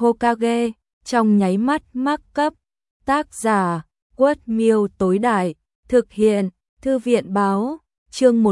Hokage, trong nháy mắt mắc cấp. Tác giả, Quất Miêu tối đại, thực hiện, Thư viện báo, chương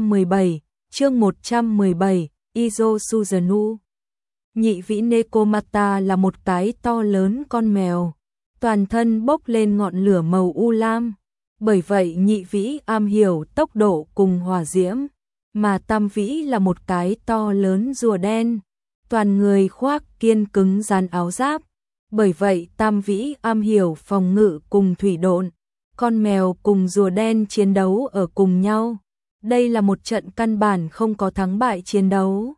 117, Izo Suzunu. Nhị vĩ Nekomata là một cái to lớn con mèo, toàn thân bốc lên ngọn lửa màu u lam, bởi vậy nhị vĩ am hiểu tốc độ cùng hỏa diễm, mà tam vĩ là một cái to lớn rùa đen, toàn người khoác kiên cứng rắn áo giáp, bởi vậy tam vĩ am hiểu phòng ngự cùng thủy độn, con mèo cùng rùa đen chiến đấu ở cùng nhau. Đây là một trận căn bản không có thắng bại chiến đấu.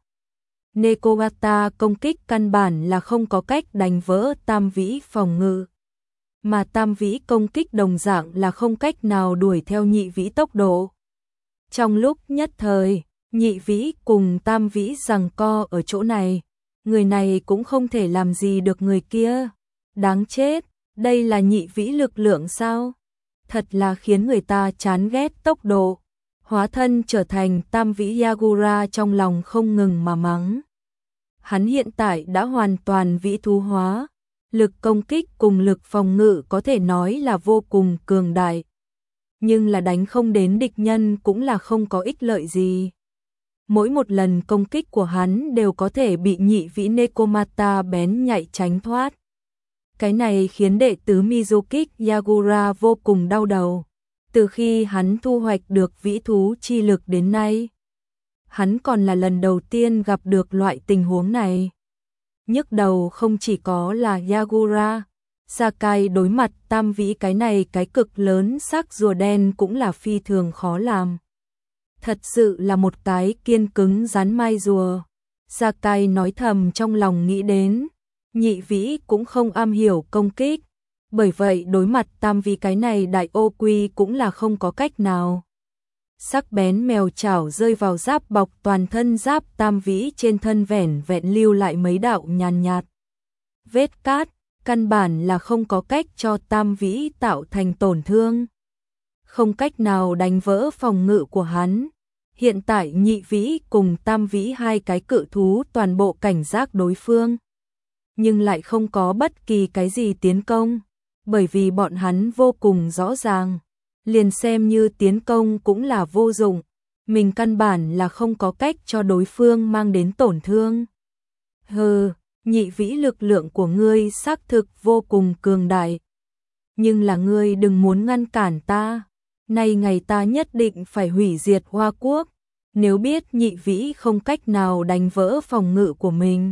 Nekomata công kích căn bản là không có cách đánh vỡ tam vĩ phòng ngự, mà tam vĩ công kích đồng dạng là không cách nào đuổi theo nhị vĩ tốc độ. Trong lúc nhất thời, nhị vĩ cùng tam vĩ giằng co ở chỗ này, người này cũng không thể làm gì được người kia. Đáng chết, đây là nhị vĩ lực lượng sao? Thật là khiến người ta chán ghét tốc độ. Hóa thân trở thành tam vĩ Yagura trong lòng không ngừng mà mắng. Hắn hiện tại đã hoàn toàn vĩ thú hóa, lực công kích cùng lực phòng ngự có thể nói là vô cùng cường đại. Nhưng là đánh không đến địch nhân cũng là không có ích lợi gì. Mỗi một lần công kích của hắn đều có thể bị nhị vĩ Nekomata bén nhạy tránh thoát. Cái này khiến đệ tứ Mizukik Yagura vô cùng đau đầu. Từ khi hắn thu hoạch được vĩ thú chi lực đến nay, hắn còn là lần đầu tiên gặp được loại tình huống này. Nhức đầu không chỉ có là Yagura, Sakai đối mặt tam vĩ cái này cái cực lớn xác rùa đen cũng là phi thường khó làm. Thật sự là một cái kiên cứng rắn mai rùa. Sakai nói thầm trong lòng nghĩ đến, nhị vĩ cũng không am hiểu công kích, bởi vậy đối mặt tam vĩ cái này đại ô quy cũng là không có cách nào. Sắc bén mèo chảo rơi vào giáp bọc toàn thân giáp tam vĩ trên thân vẻn vẹn lưu lại mấy đạo nhàn nhạt vết cát, căn bản là không có cách cho tam vĩ tạo thành tổn thương. Không cách nào đánh vỡ phòng ngự của hắn. Hiện tại nhị vĩ cùng tam vĩ hai cái cự thú toàn bộ cảnh giác đối phương, nhưng lại không có bất kỳ cái gì tiến công, bởi vì bọn hắn vô cùng rõ ràng, liền xem như tiến công cũng là vô dụng, mình căn bản là không có cách cho đối phương mang đến tổn thương. Hừ, nhị vĩ lực lượng của ngươi xác thực vô cùng cường đại, nhưng là ngươi đừng muốn ngăn cản ta, nay ngày ta nhất định phải hủy diệt Hoa Quốc, nếu biết nhị vĩ không cách nào đánh vỡ phòng ngự của mình.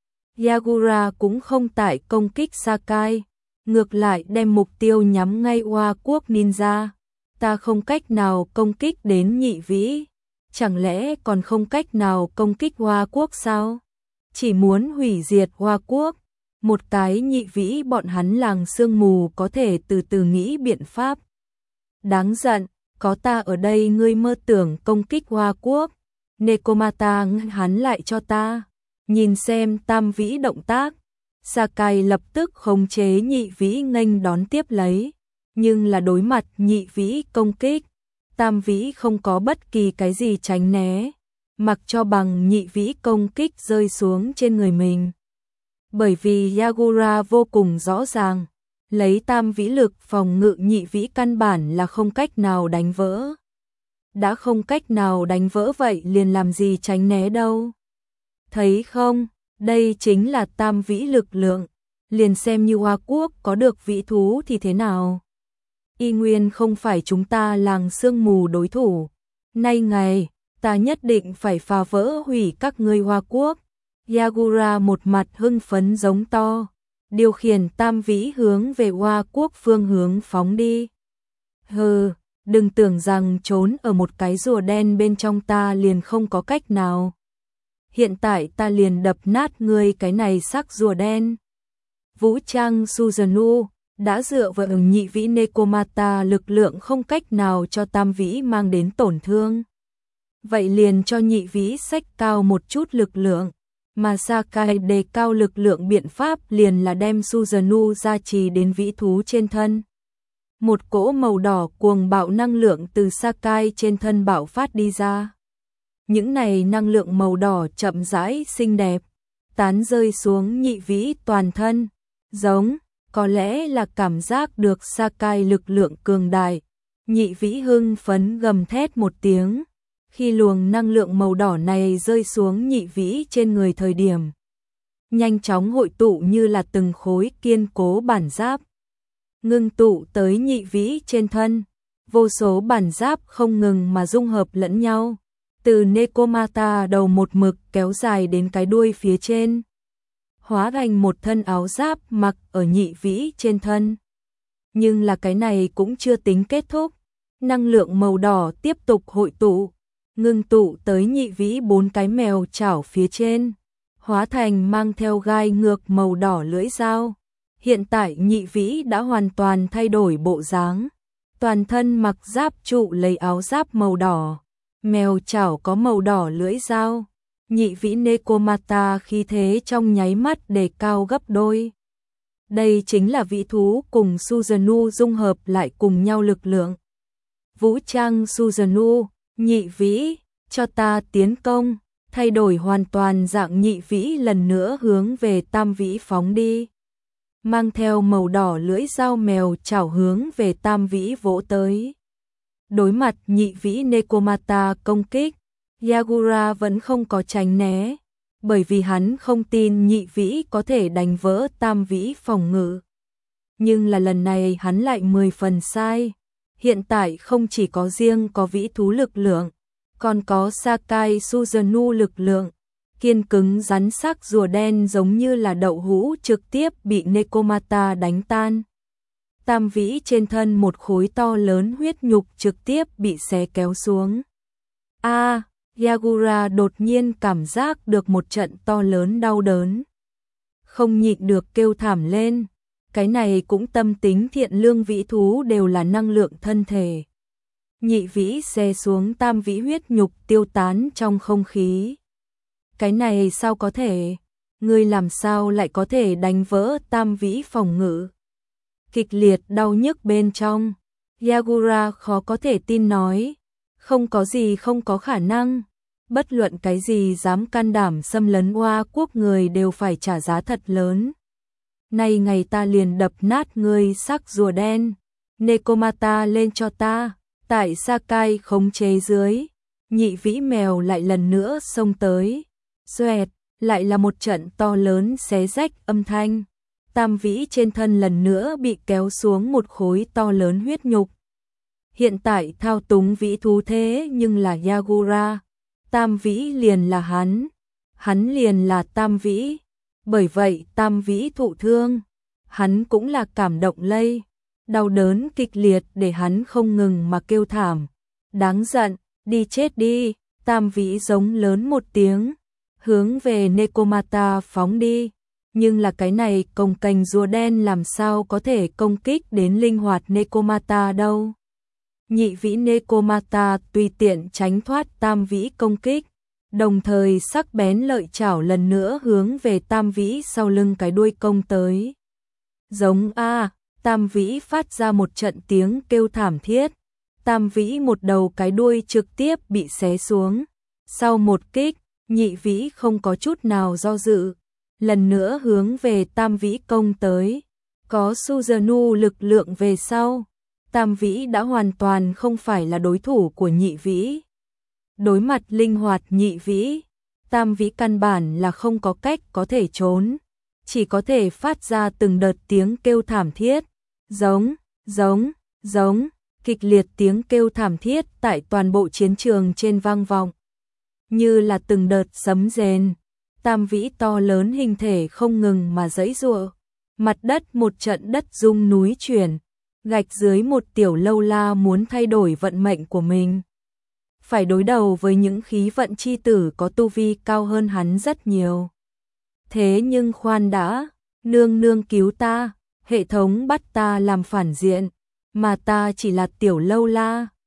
Yagura cũng không tại công kích Sakai, ngược lại đem mục tiêu nhắm ngay Hoa Quốc ninja. Ta không cách nào công kích đến nhị vĩ, chẳng lẽ còn không cách nào công kích Hoa Quốc sao? Chỉ muốn hủy diệt Hoa Quốc, một cái nhị vĩ bọn hắn làng sương mù có thể từ từ nghĩ biện pháp. Đáng giận, có ta ở đây ngươi mơ tưởng công kích Hoa Quốc, Nekomata hắn lại cho ta. Nhìn xem tam vĩ động tác, Sakai lập tức khống chế nhị vĩ nghênh đón tiếp lấy, nhưng là đối mặt nhị vĩ công kích, tam vĩ không có bất kỳ cái gì tránh né, mặc cho bằng nhị vĩ công kích rơi xuống trên người mình. Bởi vì Yagura vô cùng rõ ràng, lấy tam vĩ lực phòng ngự nhị vĩ căn bản là không cách nào đánh vỡ. Đã không cách nào đánh vỡ vậy liền làm gì tránh né đâu. Thấy không, đây chính là tam vĩ lực lượng, liền xem như Hoa Quốc có được vĩ thú thì thế nào. Y nguyên không phải chúng ta làng sương mù đối thủ, nay ngày, ta nhất định phải phá vỡ hủy các ngươi Hoa Quốc. Yagura một mặt hưng phấn giống to, điều khiển tam vĩ hướng về Hoa Quốc phương hướng phóng đi. Hừ, đừng tưởng rằng trốn ở một cái rùa đen bên trong ta liền không có cách nào. Hiện tại ta liền đập nát ngươi cái này xác rùa đen. Vũ trang Suzunu đã dựa vào nhị vĩ Nekomata lực lượng không cách nào cho tam vĩ mang đến tổn thương. Vậy liền cho nhị vĩ xách cao một chút lực lượng, mà Sakai đề cao lực lượng biện pháp liền là đem Suzunu gia trì đến vĩ thú trên thân. Một cỗ màu đỏ cuồng bạo năng lượng từ Sakai trên thân bạo phát đi ra. Những này năng lượng màu đỏ chậm rãi xinh đẹp, tán rơi xuống nhị vĩ toàn thân, giống, có lẽ là cảm giác được Sakai lực lượng cường đại. Nhị vĩ hưng phấn gầm thét một tiếng, khi luồng năng lượng màu đỏ này rơi xuống nhị vĩ trên người thời điểm. Nhanh chóng hội tụ như là từng khối kiên cố bản giáp. Ngưng tụ tới nhị vĩ trên thân, vô số bản giáp không ngừng mà dung hợp lẫn nhau. Từ Nekomata đầu một mực kéo dài đến cái đuôi phía trên. Hóa thành một thân áo giáp mặc ở nhị vĩ trên thân. Nhưng là cái này cũng chưa tính kết thúc. Năng lượng màu đỏ tiếp tục hội tụ, ngưng tụ tới nhị vĩ 4 cái mèo chảo phía trên. Hóa thành mang theo gai ngược màu đỏ lưỡi dao. Hiện tại nhị vĩ đã hoàn toàn thay đổi bộ dáng. Toàn thân mặc giáp trụ lấy áo giáp màu đỏ. Mèo chảo có màu đỏ lưỡi dao. Nhị vĩ Nekomata khí thế trong nháy mắt đề cao gấp đôi. Đây chính là vĩ thú cùng Susanoo dung hợp lại cùng nhau lực lượng. Vũ trang Susanoo, nhị vĩ, cho ta tiến công, thay đổi hoàn toàn dạng nhị vĩ lần nữa hướng về tam vĩ phóng đi. Mang theo màu đỏ lưỡi dao mèo chảo hướng về tam vĩ vỗ tới. Đối mặt nhị vĩ Nekomata công kích, Yagura vẫn không có tránh né, bởi vì hắn không tin nhị vĩ có thể đánh vỡ tam vĩ phòng ngự. Nhưng là lần này hắn lại 10 phần sai. Hiện tại không chỉ có riêng có vĩ thú lực lượng, còn có Sakai Susanoo lực lượng. Kiên cứng rắn sắc rùa đen giống như là đậu hũ trực tiếp bị Nekomata đánh tan. Tam vĩ trên thân một khối to lớn huyết nhục trực tiếp bị xé kéo xuống. Yagura đột nhiên cảm giác được một trận to lớn đau đớn. Không nhịn được kêu thảm lên. Cái này cũng tâm tính thiện lương vĩ thú đều là năng lượng thân thể. Nhị vĩ xé xuống tam vĩ huyết nhục tiêu tán trong không khí. Cái này sao có thể? Ngươi làm sao lại có thể đánh vỡ tam vĩ phòng ngự? Kịch liệt đau nhức bên trong. Yagura khó có thể tin nói. Không có gì không có khả năng. Bất luận cái gì dám can đảm xâm lấn Hoa quốc người đều phải trả giá thật lớn. Nay ngày ta liền đập nát ngươi sắc rùa đen. Nekomata lên cho ta. Tại Sakai khống chế dưới, nhị vĩ mèo lại lần nữa xông tới. Xoẹt, lại là một trận to lớn xé rách âm thanh. Tam vĩ trên thân lần nữa bị kéo xuống một khối to lớn huyết nhục. Hiện tại thao túng vĩ thú thế nhưng là Yagura. Tam vĩ liền là hắn liền là tam vĩ. Bởi vậy tam vĩ thụ thương, hắn cũng là cảm động lây. Đau đớn kịch liệt để hắn không ngừng mà kêu thảm. Đáng giận, đi chết đi. Tam vĩ giống lớn một tiếng, hướng về Nekomata phóng đi. Nhưng là cái này cồng kềnh rùa đen làm sao có thể công kích đến linh hoạt Nekomata đâu. Nhị vĩ Nekomata tùy tiện tránh thoát tam vĩ công kích, đồng thời sắc bén lợi chảo lần nữa hướng về tam vĩ sau lưng cái đuôi công tới. Giống tam vĩ phát ra một trận tiếng kêu thảm thiết. Tam vĩ một đầu cái đuôi trực tiếp bị xé xuống. Sau một kích, nhị vĩ không có chút nào do dự, lần nữa hướng về tam vĩ công tới. Có Susanoo lực lượng về sau, tam vĩ đã hoàn toàn không phải là đối thủ của nhị vĩ. Đối mặt linh hoạt nhị vĩ, tam vĩ căn bản là không có cách có thể trốn, chỉ có thể phát ra từng đợt tiếng kêu thảm thiết. Giống, giống, giống, kịch liệt tiếng kêu thảm thiết tại toàn bộ chiến trường trên vang vọng. Như là từng đợt sấm rền, tam vĩ to lớn hình thể không ngừng mà giãy giụa. Mặt đất một trận đất rung núi chuyển, gạch dưới một tiểu lâu la muốn thay đổi vận mệnh của mình. Phải đối đầu với những khí vận chi tử có tu vi cao hơn hắn rất nhiều. Thế nhưng khoan đã, nương nương cứu ta. Hệ thống bắt ta làm phản diện, mà ta chỉ là tiểu lâu la.